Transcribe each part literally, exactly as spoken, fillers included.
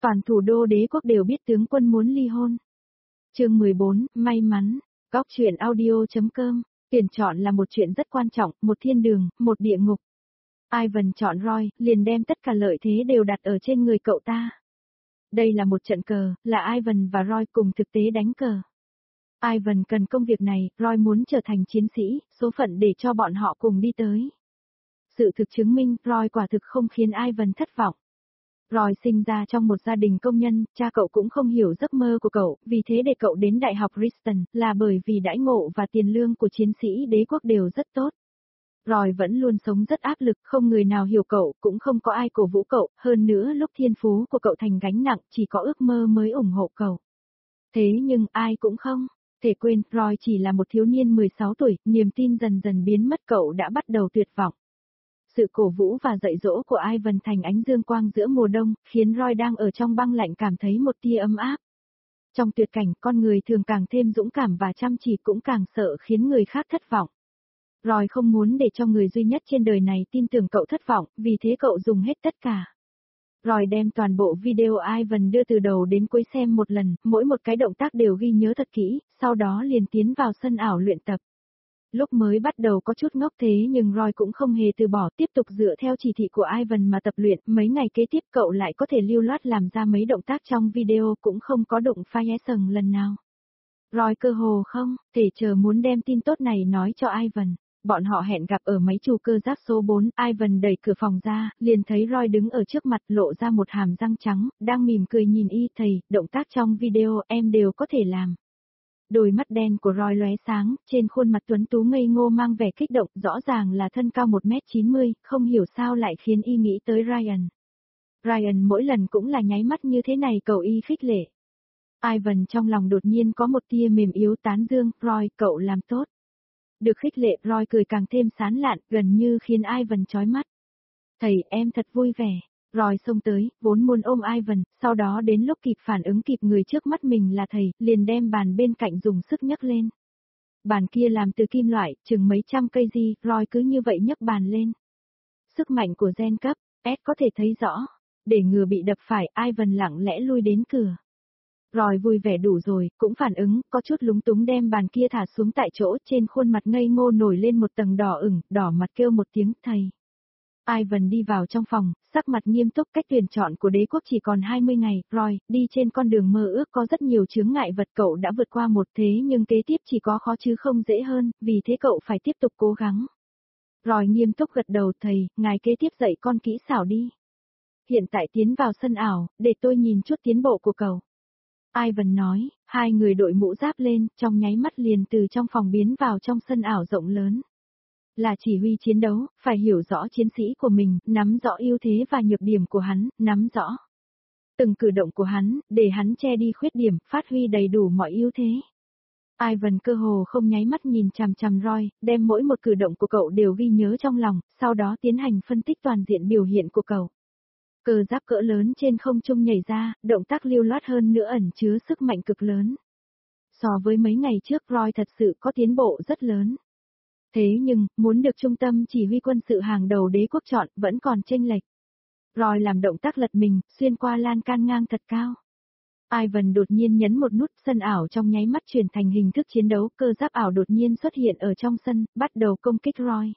Toàn thủ đô đế quốc đều biết tướng quân muốn ly hôn. Chương mười bốn, may mắn. Góc truyện audio chấm com. Tuyển chọn là một chuyện rất quan trọng, một thiên đường, một địa ngục. Ivan chọn Roy, liền đem tất cả lợi thế đều đặt ở trên người cậu ta. Đây là một trận cờ, là Ivan và Roy cùng thực tế đánh cờ. Ivan cần công việc này, Roy muốn trở thành chiến sĩ, số phận để cho bọn họ cùng đi tới. Sự thực chứng minh, Roy quả thực không khiến Ivan thất vọng. Roy sinh ra trong một gia đình công nhân, cha cậu cũng không hiểu giấc mơ của cậu, vì thế để cậu đến Đại học Princeton, là bởi vì đãi ngộ và tiền lương của chiến sĩ đế quốc đều rất tốt. Roy vẫn luôn sống rất áp lực, không người nào hiểu cậu, cũng không có ai cổ vũ cậu, hơn nữa lúc thiên phú của cậu thành gánh nặng, chỉ có ước mơ mới ủng hộ cậu. Thế nhưng ai cũng không thể quên, Roy chỉ là một thiếu niên mười sáu tuổi, niềm tin dần dần biến mất, cậu đã bắt đầu tuyệt vọng. Sự cổ vũ và dạy dỗ của Ivan thành ánh dương quang giữa mùa đông, khiến Roy đang ở trong băng lạnh cảm thấy một tia ấm áp. Trong tuyệt cảnh, con người thường càng thêm dũng cảm và chăm chỉ, cũng càng sợ khiến người khác thất vọng. Roy không muốn để cho người duy nhất trên đời này tin tưởng cậu thất vọng, vì thế cậu dùng hết tất cả. Roy đem toàn bộ video Ivan đưa từ đầu đến cuối xem một lần, mỗi một cái động tác đều ghi nhớ thật kỹ, sau đó liền tiến vào sân ảo luyện tập. Lúc mới bắt đầu có chút ngốc thế nhưng Roy cũng không hề từ bỏ, tiếp tục dựa theo chỉ thị của Ivan mà tập luyện, mấy ngày kế tiếp cậu lại có thể lưu loát làm ra mấy động tác trong video, cũng không có đụng phai sừng lần nào. Roy cơ hồ không thể chờ muốn đem tin tốt này nói cho Ivan. Bọn họ hẹn gặp ở máy trù cơ giáp số bốn, Ivan đẩy cửa phòng ra, liền thấy Roy đứng ở trước mặt, lộ ra một hàm răng trắng, đang mỉm cười nhìn y. Thầy, động tác trong video em đều có thể làm. Đôi mắt đen của Roy lóe sáng, trên khuôn mặt tuấn tú ngây ngô mang vẻ kích động, rõ ràng là thân cao một mét chín mươi, không hiểu sao lại khiến y nghĩ tới Ryan. Ryan mỗi lần cũng là nháy mắt như thế này, cầu y khích lệ. Ivan trong lòng đột nhiên có một tia mềm yếu, tán dương, Roy, cậu làm tốt. Được khích lệ, Roy cười càng thêm sán lạn, gần như khiến Ivan chói mắt. Thầy, em thật vui vẻ. Roy xông tới, vốn muốn ôm Ivan, sau đó đến lúc kịp phản ứng kịp người trước mắt mình là thầy, liền đem bàn bên cạnh dùng sức nhấc lên. Bàn kia làm từ kim loại, chừng mấy trăm cây di, Roy cứ như vậy nhấc bàn lên. Sức mạnh của gen cấp, S có thể thấy rõ. Để ngừa bị đập phải, Ivan lặng lẽ lui đến cửa. Roy vui vẻ đủ rồi, cũng phản ứng, có chút lúng túng đem bàn kia thả xuống tại chỗ, trên khuôn mặt ngây ngô nổi lên một tầng đỏ ửng, đỏ mặt kêu một tiếng, thầy. Ivan đi vào trong phòng, sắc mặt nghiêm túc, cách tuyển chọn của đế quốc chỉ còn hai mươi ngày, Roy, đi trên con đường mơ ước có rất nhiều chướng ngại vật, cậu đã vượt qua một, thế nhưng kế tiếp chỉ có khó chứ không dễ hơn, vì thế cậu phải tiếp tục cố gắng. Roy nghiêm túc gật đầu, thầy, ngài kế tiếp dạy con kỹ xảo đi. Hiện tại tiến vào sân ảo, để tôi nhìn chút tiến bộ của cậu. Ivan nói, hai người đội mũ giáp lên, trong nháy mắt liền từ trong phòng biến vào trong sân ảo rộng lớn. Là chỉ huy chiến đấu, phải hiểu rõ chiến sĩ của mình, nắm rõ ưu thế và nhược điểm của hắn, nắm rõ từng cử động của hắn, để hắn che đi khuyết điểm, phát huy đầy đủ mọi ưu thế. Ivan cơ hồ không nháy mắt nhìn chằm chằm Roy, đem mỗi một cử động của cậu đều ghi nhớ trong lòng, sau đó tiến hành phân tích toàn diện biểu hiện của cậu. Cơ giáp cỡ lớn trên không trung nhảy ra, động tác lưu loát hơn nữa ẩn chứa sức mạnh cực lớn. So với mấy ngày trước, Roy thật sự có tiến bộ rất lớn. Thế nhưng, muốn được trung tâm chỉ huy quân sự hàng đầu đế quốc chọn, vẫn còn chênh lệch. Roy làm động tác lật mình, xuyên qua lan can ngang thật cao. Ivan đột nhiên nhấn một nút, sân ảo trong nháy mắt chuyển thành hình thức chiến đấu, cơ giáp ảo đột nhiên xuất hiện ở trong sân, bắt đầu công kích Roy.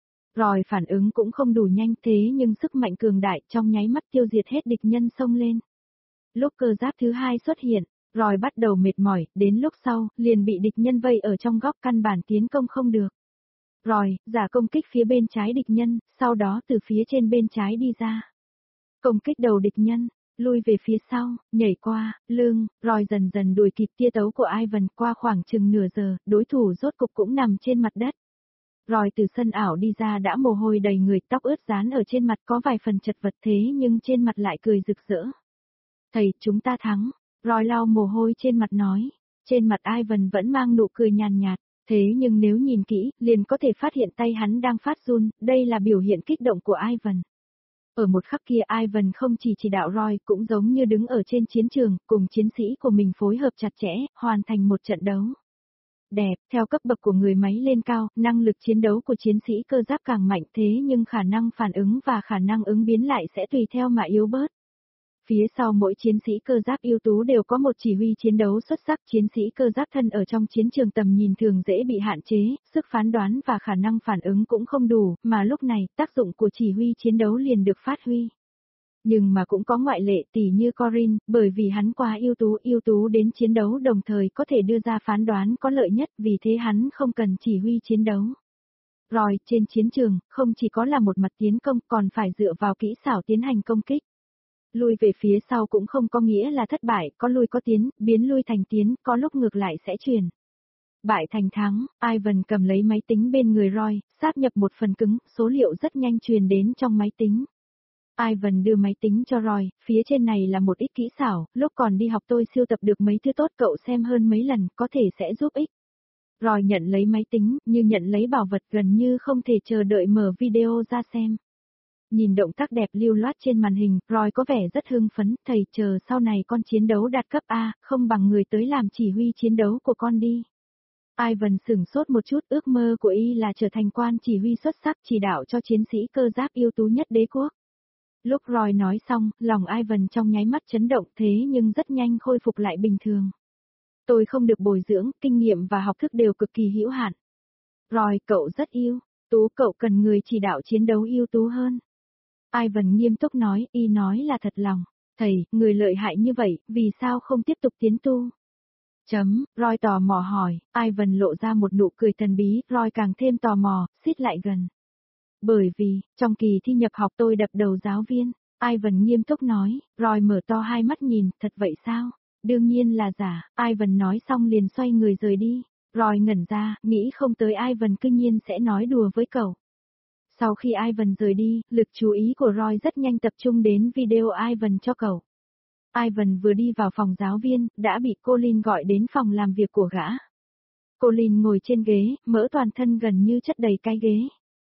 Roy phản ứng cũng không đủ nhanh, thế nhưng sức mạnh cường đại trong nháy mắt tiêu diệt hết địch nhân xông lên. Lúc cơ giáp thứ hai xuất hiện, Roy bắt đầu mệt mỏi, đến lúc sau, liền bị địch nhân vây ở trong góc, căn bản tiến công không được. Roy, giả công kích phía bên trái địch nhân, sau đó từ phía trên bên trái đi ra. Công kích đầu địch nhân, lui về phía sau, nhảy qua, lưng, Roy dần dần đuổi kịp tia tấu của Ivan, qua khoảng chừng nửa giờ, đối thủ rốt cục cũng nằm trên mặt đất. Roy từ sân ảo đi ra đã mồ hôi đầy người, tóc ướt dán ở trên mặt, có vài phần chật vật, thế nhưng trên mặt lại cười rực rỡ. Thầy, chúng ta thắng. Roy lau mồ hôi trên mặt nói. Trên mặt Ivan vẫn mang nụ cười nhàn nhạt, thế nhưng nếu nhìn kỹ, liền có thể phát hiện tay hắn đang phát run, đây là biểu hiện kích động của Ivan. Ở một khắc kia, Ivan không chỉ chỉ đạo Roy, cũng giống như đứng ở trên chiến trường, cùng chiến sĩ của mình phối hợp chặt chẽ, hoàn thành một trận đấu. Đẹp, theo cấp bậc của người máy lên cao, năng lực chiến đấu của chiến sĩ cơ giáp càng mạnh, thế nhưng khả năng phản ứng và khả năng ứng biến lại sẽ tùy theo mà yếu bớt. Phía sau mỗi chiến sĩ cơ giáp ưu tú đều có một chỉ huy chiến đấu xuất sắc. Chiến sĩ cơ giáp thân ở trong chiến trường tầm nhìn thường dễ bị hạn chế, sức phán đoán và khả năng phản ứng cũng không đủ, mà lúc này tác dụng của chỉ huy chiến đấu liền được phát huy. Nhưng mà cũng có ngoại lệ, tỉ như Corin, bởi vì hắn quá ưu tú, ưu tú đến chiến đấu đồng thời có thể đưa ra phán đoán có lợi nhất, vì thế hắn không cần chỉ huy chiến đấu. Rồi, trên chiến trường, không chỉ có là một mặt tiến công, còn phải dựa vào kỹ xảo tiến hành công kích. Lui về phía sau cũng không có nghĩa là thất bại, có lui có tiến, biến lui thành tiến, có lúc ngược lại sẽ chuyển bại thành thắng. Ivan cầm lấy máy tính bên người Roy, sáp nhập một phần cứng, số liệu rất nhanh truyền đến trong máy tính. Ivan đưa máy tính cho Roy, phía trên này là một ít kỹ xảo, lúc còn đi học tôi sưu tập được mấy thứ tốt, cậu xem hơn mấy lần, có thể sẽ giúp ích. Roy nhận lấy máy tính, như nhận lấy bảo vật, gần như không thể chờ đợi mở video ra xem. Nhìn động tác đẹp lưu loát trên màn hình, Roy có vẻ rất hưng phấn, thầy chờ sau này con chiến đấu đạt cấp A, không bằng người tới làm chỉ huy chiến đấu của con đi. Ivan sửng sốt một chút, ước mơ của y là trở thành quan chỉ huy xuất sắc, chỉ đạo cho chiến sĩ cơ giáp ưu tú nhất đế quốc. Lúc Roy nói xong, lòng Ivan trong nháy mắt chấn động, thế nhưng rất nhanh khôi phục lại bình thường. Tôi không được bồi dưỡng, kinh nghiệm và học thức đều cực kỳ hữu hạn. Roy, cậu rất ưu tú, cậu cần người chỉ đạo chiến đấu ưu tú hơn. Ivan nghiêm túc nói, y nói là thật lòng. Thầy, người lợi hại như vậy, vì sao không tiếp tục tiến tu? Chấm, Roy tò mò hỏi, Ivan lộ ra một nụ cười thần bí, Roy càng thêm tò mò, xít lại gần. Bởi vì, trong kỳ thi nhập học tôi đập đầu giáo viên. Ivan nghiêm túc nói, Roy mở to hai mắt nhìn, thật vậy sao? Đương nhiên là giả. Ivan nói xong liền xoay người rời đi. Roy ngẩn ra, nghĩ không tới Ivan cư nhiên sẽ nói đùa với cậu. Sau khi Ivan rời đi, lực chú ý của Roy rất nhanh tập trung đến video Ivan cho cậu. Ivan vừa đi vào phòng giáo viên, đã bị Colin gọi đến phòng làm việc của gã. Colin ngồi trên ghế, mỡ toàn thân gần như chất đầy cái ghế.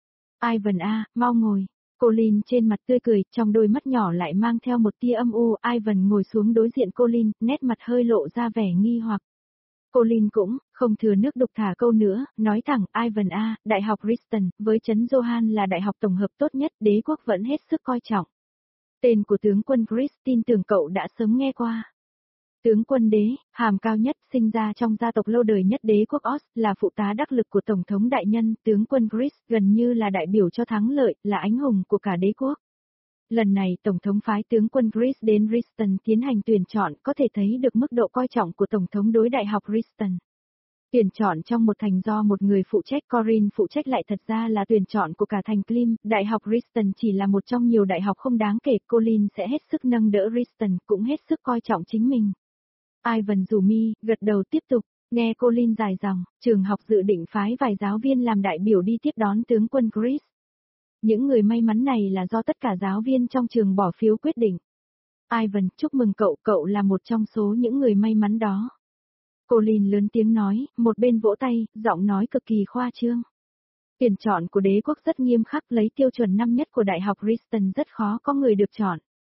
Ivan a, mau ngồi. Colin trên mặt tươi cười, trong đôi mắt nhỏ lại mang theo một tia âm u. Ivan ngồi xuống đối diện Colin, nét mặt hơi lộ ra vẻ nghi hoặc. Colin cũng không thừa nước đục thả câu nữa, nói thẳng, Ivan a, Đại học Riston, với trấn Johan là đại học tổng hợp tốt nhất, đế quốc vẫn hết sức coi trọng. Tên của tướng quân Chris tin tưởng cậu đã sớm nghe qua. Tướng quân đế, hàm cao nhất, sinh ra trong gia tộc lâu đời nhất đế quốc Oz, là phụ tá đắc lực của Tổng thống đại nhân, tướng quân Chris gần như là đại biểu cho thắng lợi, là anh hùng của cả đế quốc. Lần này Tổng thống phái tướng quân Chris đến Riston tiến hành tuyển chọn, có thể thấy được mức độ coi trọng của Tổng thống đối Đại học Riston. Tuyển chọn trong một thành do một người phụ trách, Corin phụ trách, lại thật ra là tuyển chọn của cả thành Klim. Đại học Riston chỉ là một trong nhiều đại học không đáng kể, Colin sẽ hết sức nâng đỡ Riston, cũng hết sức coi trọng chính mình. Ivan rủ mi, gật đầu tiếp tục, nghe Colin dài dòng, trường học dự định phái vài giáo viên làm đại biểu đi tiếp đón tướng quân Chris. Những người may mắn này là do tất cả giáo viên trong trường bỏ phiếu quyết định. Ivan, chúc mừng cậu, cậu là một trong số những người may mắn đó. Colin lớn tiếng nói, một bên vỗ tay, giọng nói cực kỳ khoa trương. Tuyển chọn của đế quốc rất nghiêm khắc, lấy tiêu chuẩn năm nhất của Đại học Riston rất khó có người được chọn.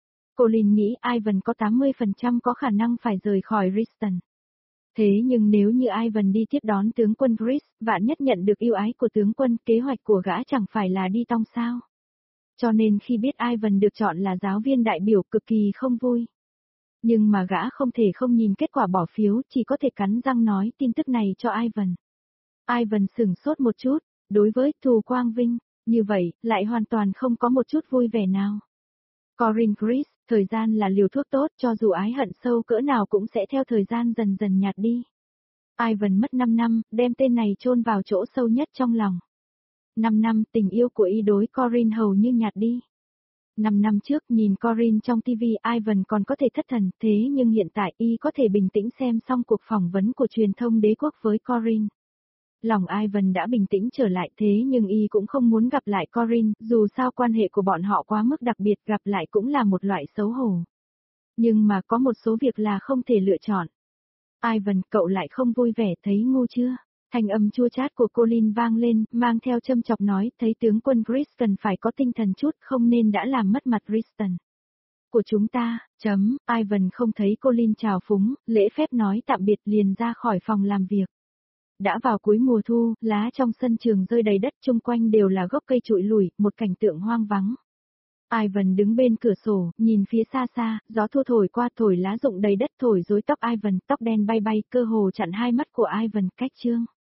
Colin nghĩ Ivan có tám mươi phần trăm có khả năng phải rời khỏi Riston. Thế nhưng nếu như Ivan đi tiếp đón tướng quân Chris, vạn nhất nhận được yêu ái của tướng quân, kế hoạch của gã chẳng phải là đi tong sao. Cho nên khi biết Ivan được chọn là giáo viên đại biểu cực kỳ không vui. Nhưng mà gã không thể không nhìn kết quả bỏ phiếu, chỉ có thể cắn răng nói tin tức này cho Ivan. Ivan sửng sốt một chút, đối với thù quang vinh, như vậy, lại hoàn toàn không có một chút vui vẻ nào. Corin Chris, thời gian là liều thuốc tốt, cho dù ái hận sâu cỡ nào cũng sẽ theo thời gian dần dần nhạt đi. Ivan mất năm năm, đem tên này chôn vào chỗ sâu nhất trong lòng. năm năm, tình yêu của y đối Corin hầu như nhạt đi. năm năm trước, nhìn Corin trong ti vi, Ivan còn có thể thất thần, thế nhưng hiện tại y có thể bình tĩnh xem xong cuộc phỏng vấn của truyền thông đế quốc với Corin. Lòng Ivan đã bình tĩnh trở lại, thế nhưng y cũng không muốn gặp lại Corin, dù sao quan hệ của bọn họ quá mức đặc biệt, gặp lại cũng là một loại xấu hổ. Nhưng mà có một số việc là không thể lựa chọn. Ivan, cậu lại không vui vẻ, thấy ngu chưa? Thanh âm chua chát của Colin vang lên, mang theo châm chọc nói, thấy tướng quân Chris cần phải có tinh thần chút, không nên đã làm mất mặt Riston của chúng ta. Chấm, Ivan không thấy Colin chào phúng, lễ phép nói tạm biệt liền ra khỏi phòng làm việc. Đã vào cuối mùa thu, lá trong sân trường rơi đầy đất, chung quanh đều là gốc cây trụi lủi, một cảnh tượng hoang vắng. Ivan đứng bên cửa sổ, nhìn phía xa xa, gió thua thổi qua thổi lá rụng đầy đất thổi rối tóc Ivan, tóc đen bay bay, cơ hồ chặn hai mắt của Ivan, cách Trương.